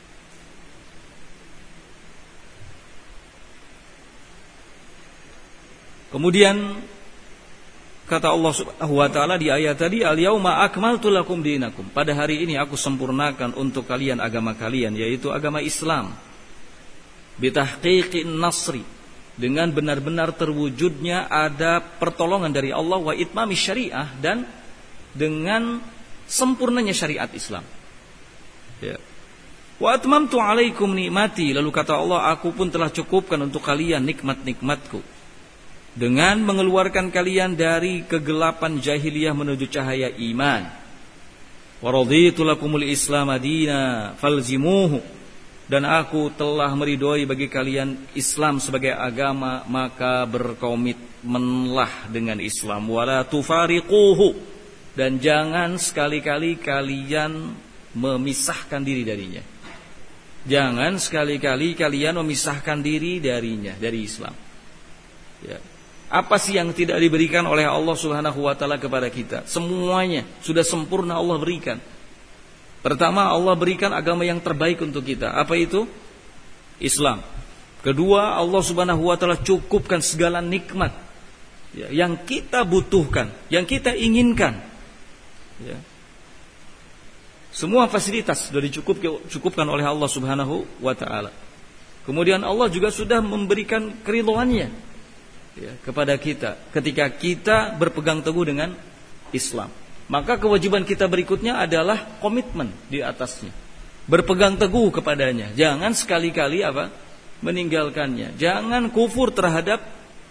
A: Kemudian kata Allah Subhanahu wa taala di ayat tadi, al-yauma akmaltu lakum dinakum, pada hari ini aku sempurnakan untuk kalian agama kalian, yaitu agama Islam. Bitahqiqin nasri, dengan benar-benar terwujudnya ada pertolongan dari Allah, wa itmami syariah, dan dengan sempurnanya syariat Islam. Ya. Wa atmamtu 'alaikum ni'mati, lalu kata Allah, aku pun telah cukupkan untuk kalian nikmat-nikmatku dengan mengeluarkan kalian dari kegelapan jahiliyah menuju cahaya iman. Wa raditu lakumul Islam madina falzimuhu, dan aku telah meridhoi bagi kalian Islam sebagai agama, maka berkomitmenlah dengan Islam. Wala tufariquhu, dan jangan sekali-kali kalian memisahkan diri darinya. Jangan sekali-kali kalian memisahkan diri darinya, dari Islam. Ya. Apa sih yang tidak diberikan oleh Allah Subhanahu wa taala kepada kita? Semuanya sudah sempurna Allah berikan. Pertama, Allah berikan agama yang terbaik untuk kita. Apa itu? Islam. Kedua, Allah Subhanahu wa taala cukupkan segala nikmat ya, yang kita butuhkan, yang kita inginkan. Ya. Semua fasilitas sudah dicukupkan oleh Allah Subhanahu wa taala. Kemudian Allah juga sudah memberikan keridhoannya ya, kepada kita ketika kita berpegang teguh dengan Islam. Maka kewajiban kita berikutnya adalah komitmen di atasnya, berpegang teguh kepadanya. Jangan sekali-kali meninggalkannya. Jangan kufur terhadap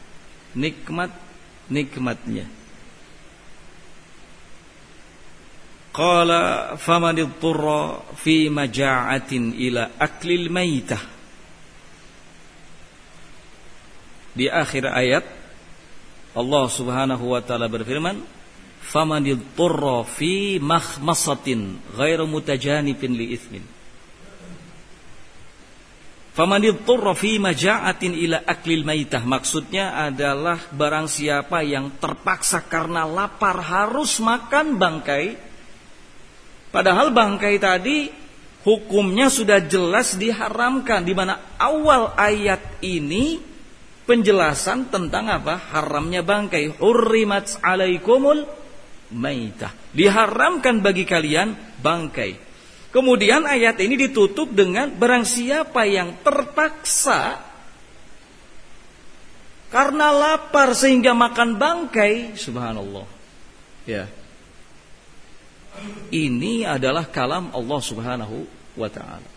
A: nikmat-nikmatnya. Qala faman idturra fi maja'atin ila aklil maitah. Di akhir ayat Allah Subhanahu wa taala berfirman, faman idturra fi makhmasatin ghairu mutajanifin li itsmin. Faman idturra fi maja'atin ila aklil maitah, maksudnya adalah barang siapa yang terpaksa karena lapar harus makan bangkai. Padahal bangkai tadi hukumnya sudah jelas diharamkan, di mana awal ayat ini penjelasan tentang haramnya bangkai. Hurrimat 'alaikumul maitah, diharamkan bagi kalian bangkai. Kemudian ayat ini ditutup dengan barang siapa yang terpaksa karena lapar sehingga makan bangkai. Subhanallah. Ya. Ini adalah kalam Allah Subhanahu wa ta'ala.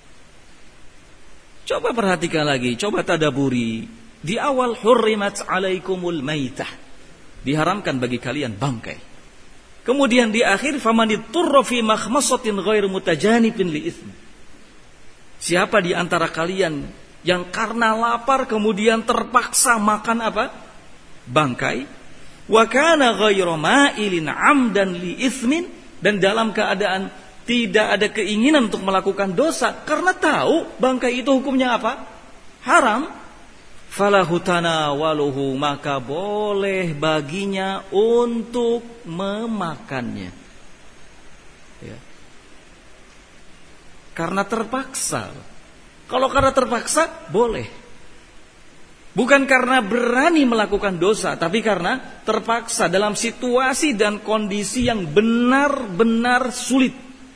A: Coba perhatikan lagi, coba tadaburi. Di awal hurrimat 'alaikumul maitah, diharamkan bagi kalian bangkai. Kemudian di akhir famanitturra fi makhmasatin ghairu mutajanifin li itsm. Siapa di antara kalian yang karena lapar kemudian terpaksa makan bangkai, wa kana ghairu ma'ilin 'amdan li itsmin, dan dalam keadaan tidak ada keinginan untuk melakukan dosa karena tahu bangkai itu hukumnya haram, falahu tanawaluhu, maka boleh baginya untuk memakannya ya. Karena terpaksa. Kalau karena terpaksa boleh, bukan karena berani melakukan dosa, tapi karena terpaksa dalam situasi dan kondisi yang benar-benar sulit.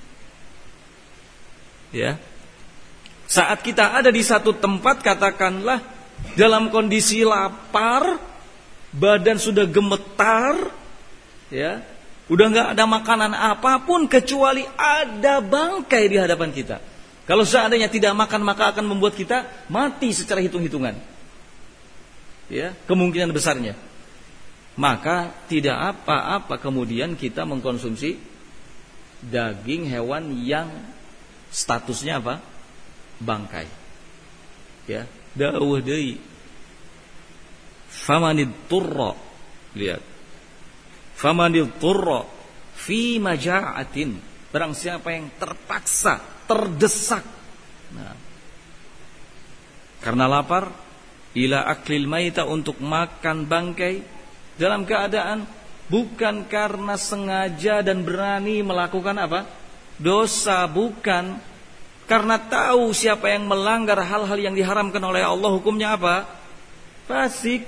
A: Ya. Saat kita ada di satu tempat, katakanlah dalam kondisi lapar, badan sudah gemetar, ya, udah nggak ada makanan apapun kecuali ada bangkai di hadapan kita. Kalau seandainya tidak makan, maka akan membuat kita mati secara hitung-hitungan. Ya, kemungkinan besarnya. Maka tidak apa-apa kemudian kita mengkonsumsi daging hewan yang statusnya bangkai. Ya, dawuh deui. Famanidturra, lihat. Famanidturra fi maja'atin, barang siapa yang terpaksa, terdesak. Nah, karena lapar, ila aklil maita, untuk makan bangkai dalam keadaan bukan karena sengaja dan berani melakukan dosa, bukan karena tahu siapa yang melanggar hal-hal yang diharamkan oleh Allah hukumnya fasik,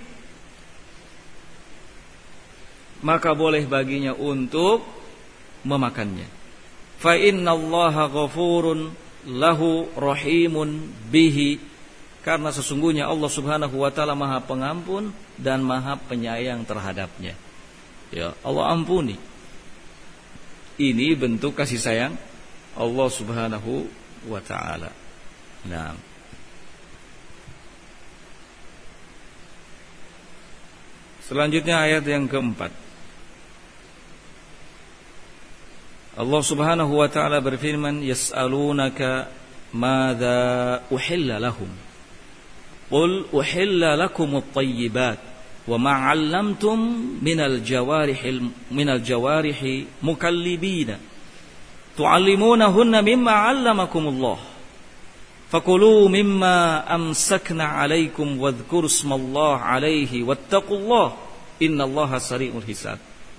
A: maka boleh baginya untuk memakannya. Fa innallaha ghafurun lahu rahimun bihi, karena sesungguhnya Allah Subhanahu wa taala Maha Pengampun dan Maha Penyayang terhadapnya. Ya, Allah ampuni. Ini bentuk kasih sayang Allah Subhanahu wa ta'ala. Nah, selanjutnya ayat yang keempat. Allah Subhanahu wa ta'ala berfirman, yas'alunaka madza uhilla lahum. Qul uhilla lakumut thayyibat wa ma 'allamtum minal jawarihi mukallibina tu'allimunahunna mimma 'allamakumullah. Fakulu mimma amsakna 'alaikum wadhkuru ismallahi 'alaihi wattaqullaha innallaha sari'ul hisab.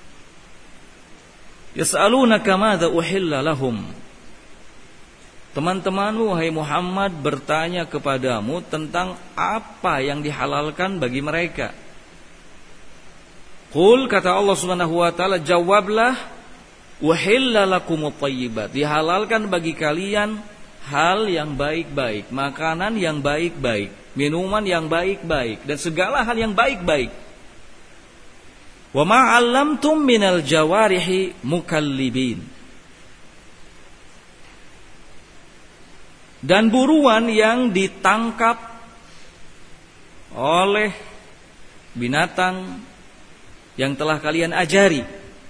A: Yas'alunaka madza uhilla lahum. Teman-temanmu wahai Muhammad bertanya kepadamu tentang apa yang dihalalkan bagi mereka. Qul, kata Allah Subhanahu wa taala, jawablah, uhilla lakumut thayyibat. Dihalalkan bagi kalian hal yang baik-baik, makanan yang baik-baik, minuman yang baik-baik, dan segala hal yang baik-baik. Wa ma 'allamtum minal jawarihi mukallibin. Dan buruan yang ditangkap oleh binatang yang telah kalian ajari.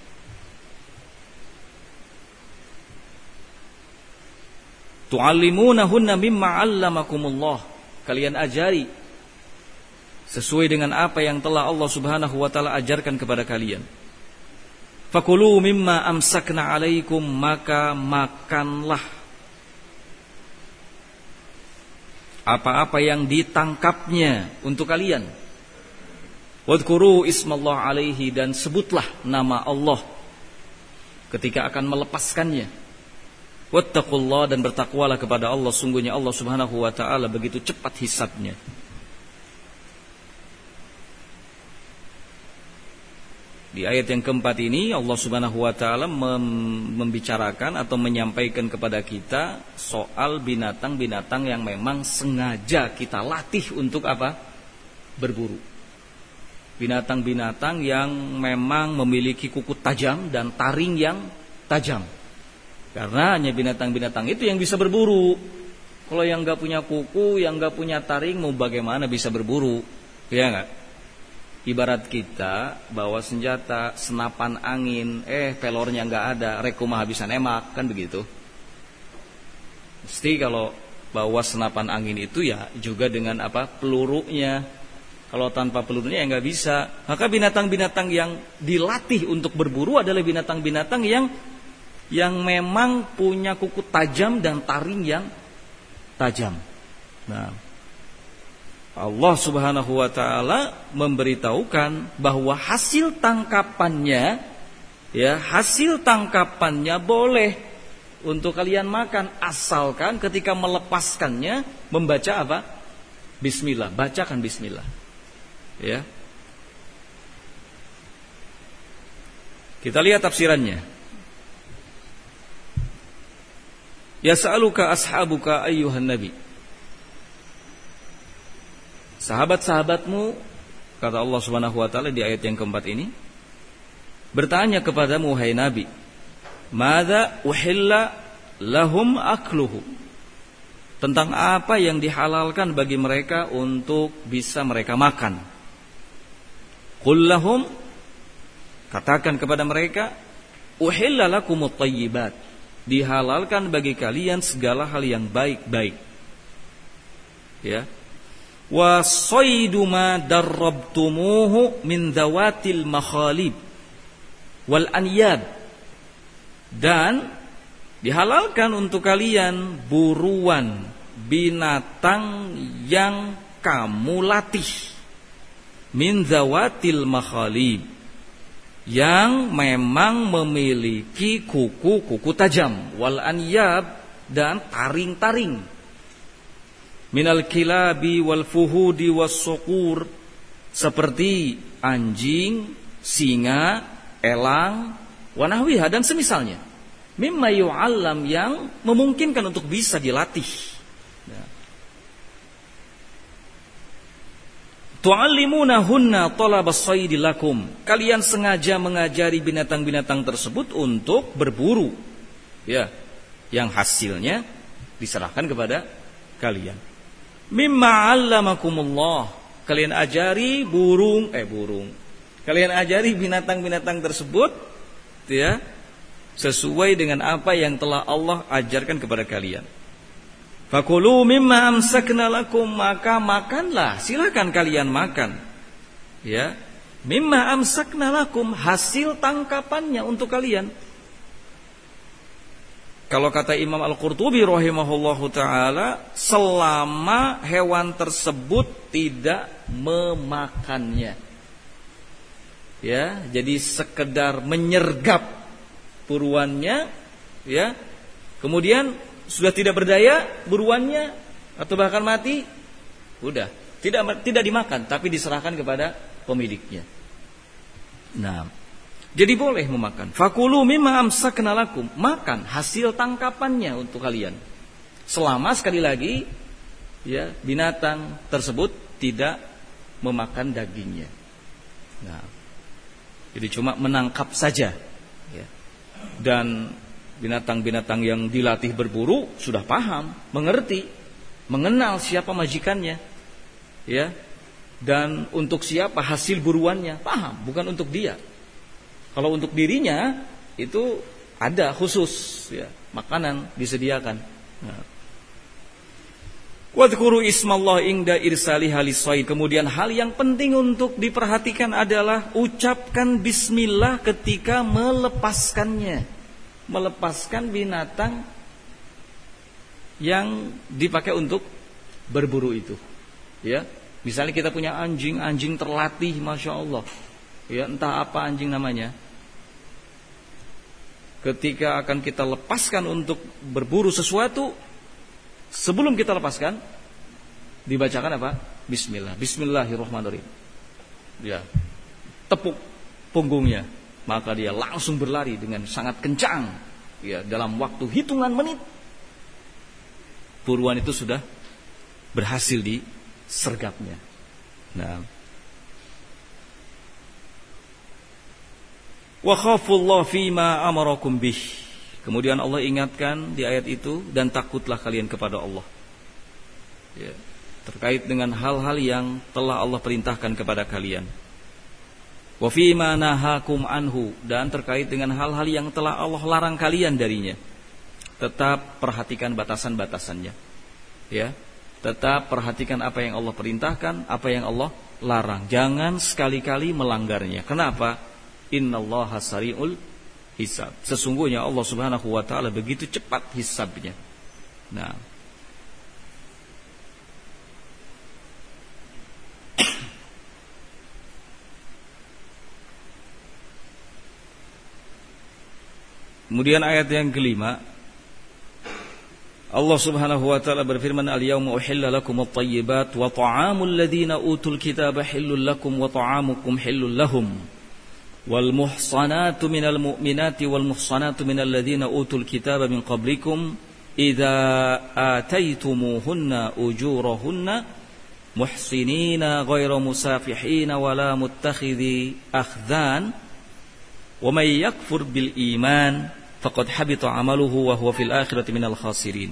A: Tu'allimunahunna mimma 'allamakumullah. Kalian ajari sesuai dengan apa yang telah Allah Subhanahu wa taala ajarkan kepada kalian. Fakulu mimma amsakna 'alaikum, maka makanlah apa-apa yang ditangkapnya untuk kalian. Wadhkuru ismallahi 'alaihi, dan sebutlah nama Allah ketika akan melepaskannya. Wattaqullaha, dan bertakwalah kepada Allah, sungguhnya Allah Subhanahu wa taala begitu cepat hisabnya. Di ayat yang keempat ini Allah Subhanahu wa taala membicarakan atau menyampaikan kepada kita soal binatang-binatang yang memang sengaja kita latih untuk apa? Berburu. Binatang-binatang yang memang memiliki kuku tajam dan taring yang tajam. Karena hanya binatang-binatang itu yang bisa berburu. Kalau yang enggak punya kuku, yang enggak punya taring, mau bagaimana bisa berburu? Ya enggak? Ibarat kita bawa senjata, senapan angin, pelornya nggak ada, rekumah habisan emak, kan begitu. Mesti kalau bawa senapan angin itu ya juga dengan apa? Pelurunya. Kalau tanpa pelurunya ya nggak bisa. Maka binatang-binatang yang dilatih untuk berburu adalah binatang-binatang yang memang punya kuku tajam dan taring yang tajam. Nah, Allah Subhanahu wa taala memberitahukan bahwa hasil tangkapannya boleh untuk kalian makan, asalkan ketika melepaskannya membaca apa? Bismillah, bacakan bismillah. Ya. Kita lihat tafsirannya. Yas'aluka ashabuka ayyuhan nabi. Sahabat-sahabatmu, kata Allah Subhanahu wa taala di ayat yang keempat ini, bertanya kepadamu wahai Nabi, madza uhilla lahum akluhu, tentang apa yang dihalalkan bagi mereka untuk bisa mereka makan. Qul lahum, katakan kepada mereka, uhilla lakumut thayyibat, dihalalkan bagi kalian segala hal yang baik-baik. Ya. Wa saydu ma darrabtumuhu min dhawatil makhalib wal anyab, dan dihalalkan untuk kalian buruan binatang yang kamu latih, min dhawatil makhalib, yang memang memiliki kuku-kuku tajam, wal anyab, dan taring-taring, minal kilabi wal fuhudi was suqur, seperti anjing, singa, elang, wanahwiha, dan semisalnya, mimma yu'allam, yang memungkinkan untuk bisa dilatih. Tu'allimunahunna talabas sayd lakum. Kalian sengaja mengajari binatang-binatang tersebut untuk berburu. Ya, yang hasilnya diserahkan kepada kalian. Mimma 'allamakumullah. Kalian ajari burung. Kalian ajari binatang-binatang tersebut, ya, sesuai dengan apa yang telah Allah ajarkan kepada kalian. Fakulu mimma amsakna lakum, maka makanlah, silakan kalian makan. Ya, mimma amsakna lakum, hasil tangkapannya untuk kalian. Kalau kata Imam Al-Qurtubi rahimahullahu taala, selama hewan tersebut tidak memakannya. Ya, jadi sekedar menyergap buruannya, ya. Kemudian sudah tidak berdaya buruannya atau bahkan mati, udah tidak dimakan, tapi diserahkan kepada pemiliknya. Nah, jadi boleh memakan. Fakulu mimma amsakna lakum, makan hasil tangkapannya untuk kalian. Selama sekali lagi, ya, binatang tersebut tidak memakan dagingnya. Nah, jadi cuma menangkap saja, ya. Dan binatang-binatang yang dilatih berburu sudah paham, mengerti, mengenal siapa majikannya, ya, dan untuk siapa hasil buruannya, paham, bukan untuk dia. Kalau untuk dirinya itu ada khusus, ya, makanan disediakan. Wadhkuru ismallah inda irsaliha lis-sayd. Kemudian hal yang penting untuk diperhatikan adalah ucapkan bismillah ketika melepaskannya. Melepaskan binatang yang dipakai untuk berburu itu, ya. Misalnya kita punya anjing terlatih, masya Allah, ya, entah apa anjing namanya. Ketika akan kita lepaskan untuk berburu sesuatu, sebelum kita lepaskan, dibacakan apa? Bismillah, Bismillahirrahmanirrahim. Ya, tepuk punggungnya. Maka dia langsung berlari dengan sangat kencang, ya, dalam waktu hitungan menit buruan itu sudah berhasil disergapnya. Nah, wa khafullah fima amarakum bih. Kemudian Allah ingatkan di ayat itu, dan takutlah kalian kepada Allah, ya, terkait dengan hal-hal yang telah Allah perintahkan kepada kalian. Wa fima nahakum anhu, dan terkait dengan hal-hal yang telah Allah larang kalian darinya. Tetap perhatikan batasan-batasannya, ya. Tetap perhatikan apa yang Allah perintahkan, apa yang Allah larang. Jangan sekali-kali melanggarnya. Kenapa? Innallaha sari'ul hisab. Sesungguhnya Allah Subhanahu wa taala begitu cepat hisabnya. Nah, kemudian ayat yang kelima, Allah Subhanahu wa taala berfirman, "Al-yauma uhilla lakum at-thayyibat wa ta'amul ladzina utul kitaba hillul lakum wa ta'amukum hillul lahum wal muhsanatu minal mu'minati wal muhsanatu minal ladzina utul kitaba min qablikum idza ataitumuhunna ujurahunna muhsinina ghairu musafihina wala muttakhidhi akhdhan wa may yakfur bil iman faqad habita amaluhu wa huwa fil akhirati minal khasirin."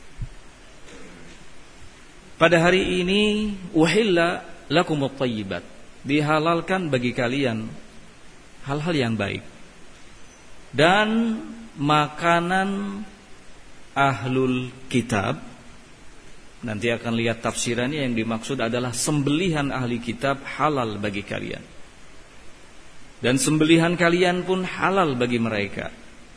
A: Pada hari ini uhilla lakumut thayyibat, dihalalkan bagi kalian hal-hal yang baik dan makanan ahlul kitab. Nanti akan lihat tafsirannya, yang dimaksud adalah sembelihan ahli kitab halal bagi kalian, dan sembelihan kalian pun halal bagi mereka.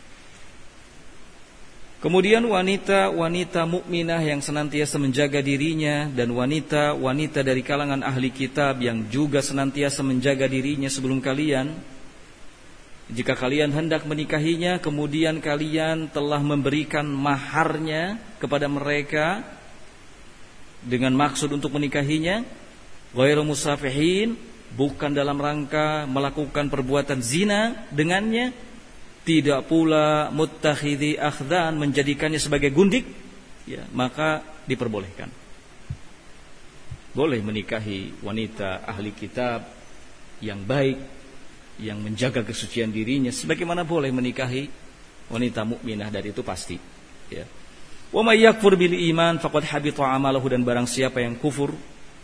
A: Kemudian wanita-wanita mukminah yang senantiasa menjaga dirinya, dan wanita-wanita dari kalangan ahli kitab yang juga senantiasa menjaga dirinya sebelum kalian. Jika kalian hendak menikahinya, kemudian kalian telah memberikan maharnya kepada mereka dengan maksud untuk menikahinya, ghairu musafihin, bukan dalam rangka melakukan perbuatan zina dengannya, tidak pula muttakhidhi akhdan, menjadikannya sebagai gundik, ya, maka diperbolehkan. boleh menikahi wanita ahli kitab yang baik, yang menjaga kesucian dirinya, sebagaimana boleh menikahi wanita mukminah, dari itu pasti. Ya. Wa may yakfur bil iman faqad habita amaluhu, dan barang siapa yang kufur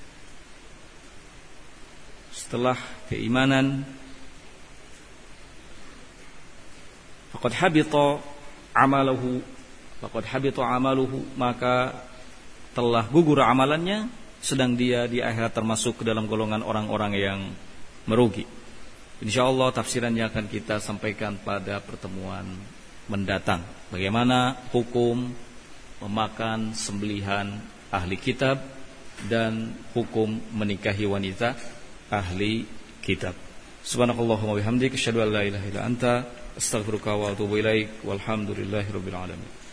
A: setelah keimanan, faqad habita amaluhu, maka telah gugur amalannya, sedang dia di akhirat termasuk ke dalam golongan orang-orang yang merugi. Insyaallah tafsirannya akan kita sampaikan pada pertemuan mendatang. Bagaimana hukum memakan sembelihan ahli kitab dan hukum menikahi wanita ahli kitab. Subhanakallahumma wa bihamdika asyhadu an la ilaha illa anta astaghfiruka wa atubu ilaik. Walhamdulillahirabbil alamin.